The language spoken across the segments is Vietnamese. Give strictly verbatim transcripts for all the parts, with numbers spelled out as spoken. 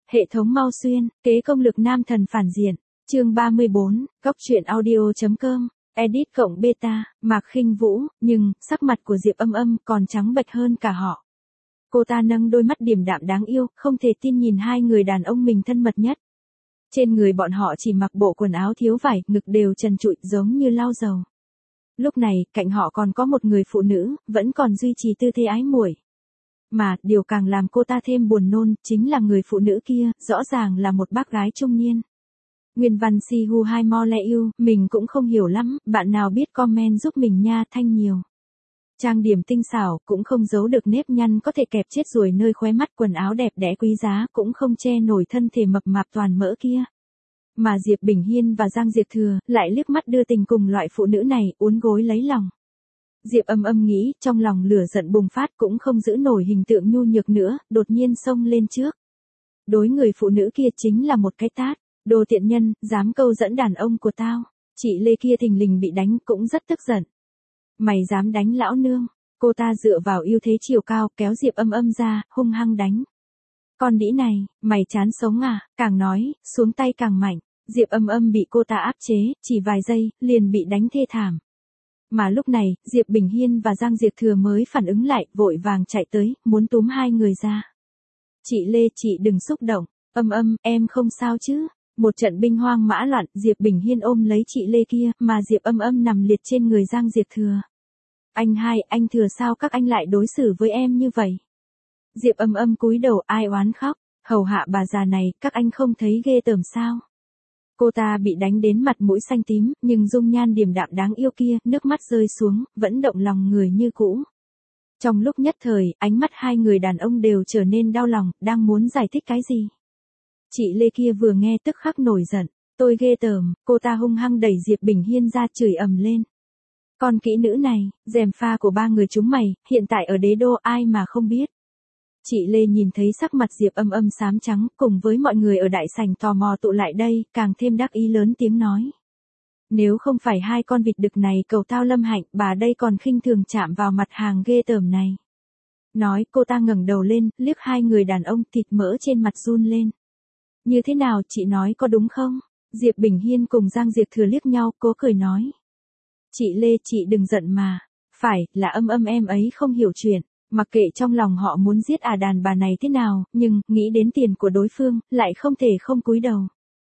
Hệ thống Mau Xuyên, kế công lực nam thần phản diện. Chương ba mươi bốn, góc truyện audio.com, edit cộng beta, Mạc Khinh Vũ, nhưng sắc mặt của Diệp Âm Âm còn trắng bệch hơn cả họ. Cô ta nâng đôi mắt điềm đạm đáng yêu, không thể tin nhìn hai người đàn ông mình thân mật nhất. Trên người bọn họ chỉ mặc bộ quần áo thiếu vải, ngực đều trần trụi giống như lau dầu. Lúc này, cạnh họ còn có một người phụ nữ, vẫn còn duy trì tư thế ái muội. Mà, điều càng làm cô ta thêm buồn nôn, chính là người phụ nữ kia, rõ ràng là một bác gái trung niên. Nguyên văn si hu hai mo le yêu, mình cũng không hiểu lắm, bạn nào biết comment giúp mình nha, thanh nhiều. Trang điểm tinh xảo, cũng không giấu được nếp nhăn có thể kẹp chết ruồi nơi khóe mắt, quần áo đẹp đẽ quý giá cũng không che nổi thân thể mập mạp toàn mỡ kia. Mà Diệp Bình Hiên và Giang Diệp Thừa, lại liếc mắt đưa tình cùng loại phụ nữ này, uốn gối lấy lòng. Diệp Âm Âm nghĩ, trong lòng lửa giận bùng phát cũng không giữ nổi hình tượng nhu nhược nữa, đột nhiên xông lên trước. Đối người phụ nữ kia chính là một cái tát, đồ tiện nhân, dám câu dẫn đàn ông của tao. Chị Lê kia thình lình bị đánh cũng rất tức giận. Mày dám đánh lão nương, cô ta dựa vào ưu thế chiều cao kéo Diệp Âm Âm ra, hung hăng đánh. Con đĩ này, mày chán sống à, càng nói, xuống tay càng mạnh. Diệp Âm Âm bị cô ta áp chế, chỉ vài giây, liền bị đánh thê thảm. Mà lúc này, Diệp Bình Hiên và Giang Diệp Thừa mới phản ứng lại, vội vàng chạy tới, muốn túm hai người ra. Chị Lê, chị đừng xúc động, Âm Âm, em không sao chứ. Một trận binh hoang mã loạn, Diệp Bình Hiên ôm lấy chị Lê kia, mà Diệp Âm Âm nằm liệt trên người Giang Diệp Thừa. Anh hai, anh Thừa sao các anh lại đối xử với em như vậy? Diệp Âm Âm cúi đầu ai oán khóc, hầu hạ bà già này, các anh không thấy ghê tởm sao? Cô ta bị đánh đến mặt mũi xanh tím, nhưng dung nhan điềm đạm đáng yêu kia, nước mắt rơi xuống, vẫn động lòng người như cũ. Trong lúc nhất thời, ánh mắt hai người đàn ông đều trở nên đau lòng, đang muốn giải thích cái gì. Chị Lê kia vừa nghe tức khắc nổi giận, tôi ghê tởm, cô ta hung hăng đẩy Diệp Bình Hiên ra chửi ầm lên. Con kỹ nữ này, gièm pha của ba người chúng mày, hiện tại ở đế đô ai mà không biết. Chị Lê nhìn thấy sắc mặt Diệp Âm Âm xám trắng, cùng với mọi người ở đại sảnh tò mò tụ lại đây, càng thêm đắc ý lớn tiếng nói. Nếu không phải hai con vịt đực này cầu tao lâm hạnh, bà đây còn khinh thường chạm vào mặt hàng ghê tởm này. Nói, cô ta ngẩng đầu lên, liếc hai người đàn ông, thịt mỡ trên mặt run lên. Như thế nào, chị nói có đúng không? Diệp Bình Hiên cùng Giang Diệp Thừa liếc nhau, cố cười nói. Chị Lê, chị đừng giận mà. Phải, là Âm Âm em ấy không hiểu chuyện. Mặc kệ trong lòng họ muốn giết à đàn bà này thế nào, nhưng, nghĩ đến tiền của đối phương, lại không thể không cúi đầu.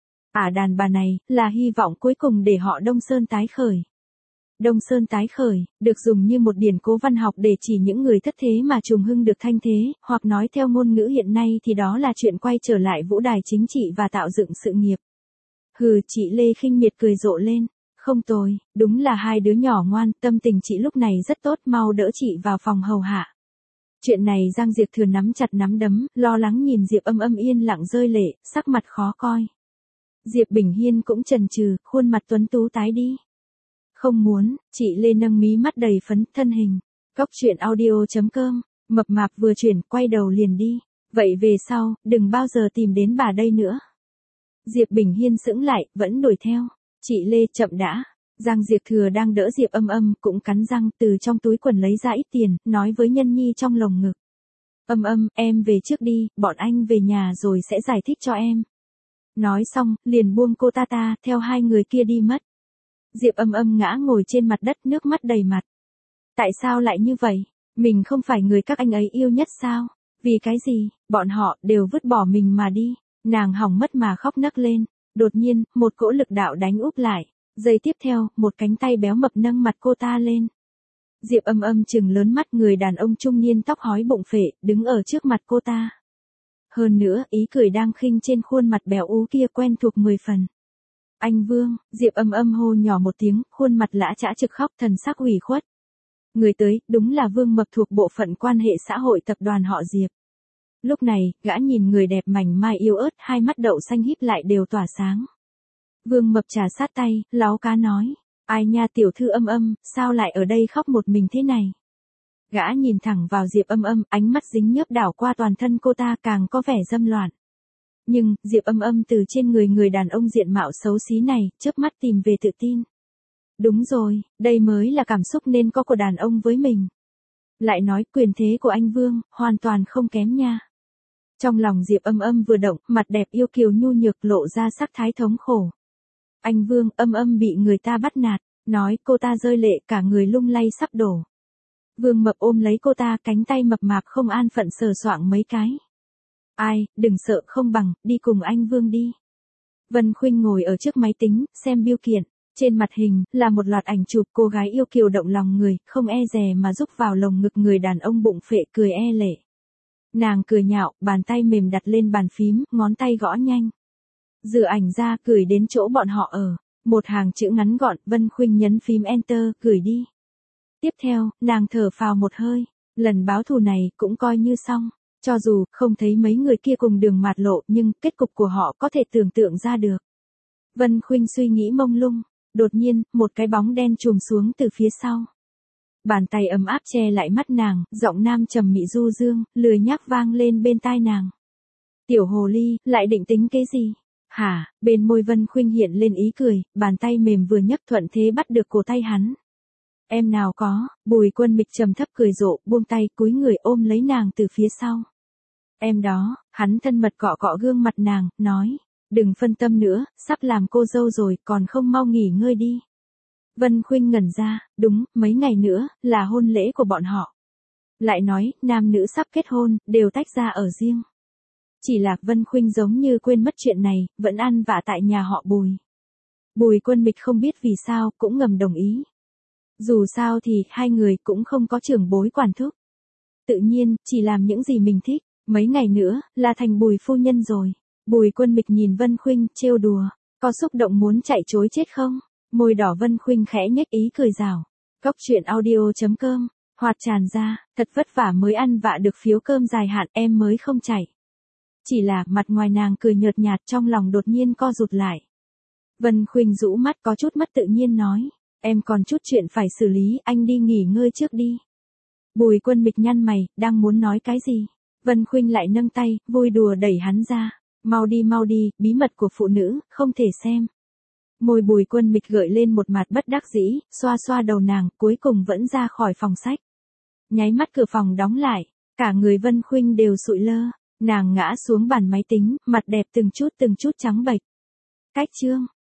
À đàn bà này, là hy vọng cuối cùng để họ Đông Sơn tái khởi. Đông Sơn tái khởi, được dùng như một điển cố văn học để chỉ những người thất thế mà trùng hưng được thanh thế, hoặc nói theo ngôn ngữ hiện nay thì đó là chuyện quay trở lại vũ đài chính trị và tạo dựng sự nghiệp. Hừ, chị Lê khinh miệt cười rộ lên. Không tồi, đúng là hai đứa nhỏ ngoan, tâm tình chị lúc này rất tốt, mau đỡ chị vào phòng hầu hạ. Chuyện này Giang Diệp Thừa nắm chặt nắm đấm, lo lắng nhìn Diệp Âm Âm yên lặng rơi lệ, sắc mặt khó coi. Diệp Bình Hiên cũng chần chừ, khuôn mặt tuấn tú tái đi. Không muốn, chị Lê nâng mí mắt đầy phấn, thân hình. Góc truyện audio.com, mập mạp vừa chuyển, quay đầu liền đi. Vậy về sau, đừng bao giờ tìm đến bà đây nữa. Diệp Bình Hiên sững lại, vẫn đuổi theo. Chị Lê chậm đã. Giang Diệp Thừa đang đỡ Diệp Âm Âm, cũng cắn răng từ trong túi quần lấy ra ít tiền, nói với Nhân Nhi trong lồng ngực. Âm Âm, em về trước đi, bọn anh về nhà rồi sẽ giải thích cho em. Nói xong, liền buông cô ta ta, theo hai người kia đi mất. Diệp Âm Âm ngã ngồi trên mặt đất, nước mắt đầy mặt. Tại sao lại như vậy? Mình không phải người các anh ấy yêu nhất sao? Vì cái gì? Bọn họ đều vứt bỏ mình mà đi. Nàng hỏng mất mà khóc nấc lên. Đột nhiên, một cỗ lực đạo đánh úp lại. Giây tiếp theo, một cánh tay béo mập nâng mặt cô ta lên. Diệp Âm Âm trừng lớn mắt, người đàn ông trung niên tóc hói bụng phệ, đứng ở trước mặt cô ta. Hơn nữa, ý cười đang khinh trên khuôn mặt béo ú kia quen thuộc mười phần. Anh Vương, Diệp Âm Âm hô nhỏ một tiếng, khuôn mặt lã chã trực khóc, thần sắc ủy khuất. Người tới, đúng là Vương Mập thuộc bộ phận quan hệ xã hội tập đoàn họ Diệp. Lúc này, gã nhìn người đẹp mảnh mai yêu ớt, hai mắt đậu xanh híp lại đều tỏa sáng. Vương Mập trà sát tay, láu cá nói. Ai nha tiểu thư Âm Âm, sao lại ở đây khóc một mình thế này? Gã nhìn thẳng vào Diệp Âm Âm, ánh mắt dính nhớp đảo qua toàn thân cô ta, càng có vẻ dâm loạn. Nhưng, Diệp Âm Âm từ trên người người đàn ông diện mạo xấu xí này, chớp mắt tìm về tự tin. Đúng rồi, đây mới là cảm xúc nên có của đàn ông với mình. Lại nói quyền thế của anh Vương, hoàn toàn không kém nha. Trong lòng Diệp Âm Âm vừa động, mặt đẹp yêu kiều nhu nhược lộ ra sắc thái thống khổ. Anh Vương, Âm Âm bị người ta bắt nạt, nói cô ta rơi lệ cả người lung lay sắp đổ. Vương Mập ôm lấy cô ta, cánh tay mập mạp không an phận sờ soạng mấy cái. Ai, đừng sợ không bằng, đi cùng anh Vương đi. Vân Khuynh ngồi ở trước máy tính, xem bưu kiện. Trên mặt hình, là một loạt ảnh chụp cô gái yêu kiều động lòng người, không e dè mà rúc vào lồng ngực người đàn ông bụng phệ cười e lệ. Nàng cười nhạo, bàn tay mềm đặt lên bàn phím, ngón tay gõ nhanh. Dựa ảnh ra, gửi đến chỗ bọn họ ở. Một hàng chữ ngắn gọn, Vân Khuynh nhấn phím Enter, gửi đi. Tiếp theo, nàng thở phào một hơi. Lần báo thù này, cũng coi như xong. Cho dù, không thấy mấy người kia cùng đường mạt lộ, nhưng, kết cục của họ có thể tưởng tượng ra được. Vân Khuynh suy nghĩ mông lung. Đột nhiên, một cái bóng đen trùm xuống từ phía sau. Bàn tay ấm áp che lại mắt nàng, giọng nam trầm mị du dương, lười nhác vang lên bên tai nàng. Tiểu hồ ly, lại định tính cái gì? Hả, bên môi Vân Khuynh hiện lên ý cười, bàn tay mềm vừa nhấc thuận thế bắt được cổ tay hắn. Em nào có, Bùi Quân Mịch trầm thấp cười rộ, buông tay cúi người ôm lấy nàng từ phía sau. Em đó, hắn thân mật cọ cọ gương mặt nàng, nói. Đừng phân tâm nữa, sắp làm cô dâu rồi, còn không mau nghỉ ngơi đi. Vân Khuynh ngẩn ra, đúng, mấy ngày nữa, là hôn lễ của bọn họ. Lại nói, nam nữ sắp kết hôn, đều tách ra ở riêng. Chỉ là Vân Khuynh giống như quên mất chuyện này, vẫn ăn vạ tại nhà họ Bùi. Bùi Quân Mịch không biết vì sao, cũng ngầm đồng ý. Dù sao thì, hai người cũng không có trưởng bối quản thúc. Tự nhiên, chỉ làm những gì mình thích, mấy ngày nữa, là thành Bùi phu nhân rồi. Bùi Quân Mịch nhìn Vân Khuynh, trêu đùa, có xúc động muốn chạy trối chết không? Môi đỏ Vân Khuynh khẽ nhếch ý cười rào. Cốc truyện audio chấm com, hoạt tràn ra, thật vất vả mới ăn vạ được phiếu cơm dài hạn em mới không chạy. Chỉ là mặt ngoài nàng cười nhợt nhạt trong lòng đột nhiên co rụt lại. Vân Khuynh rũ mắt có chút mất tự nhiên nói, em còn chút chuyện phải xử lý, anh đi nghỉ ngơi trước đi. Bùi Quân Mịch nhăn mày, đang muốn nói cái gì? Vân Khuynh lại nâng tay, vui đùa đẩy hắn ra. Mau đi mau đi, bí mật của phụ nữ, không thể xem. Môi Bùi Quân Mịch gợi lên một mặt bất đắc dĩ, xoa xoa đầu nàng, cuối cùng vẫn ra khỏi phòng sách. Nháy mắt cửa phòng đóng lại, cả người Vân Khuynh đều sụi lơ, nàng ngã xuống bàn máy tính, mặt đẹp từng chút từng chút trắng bệch. Cách chương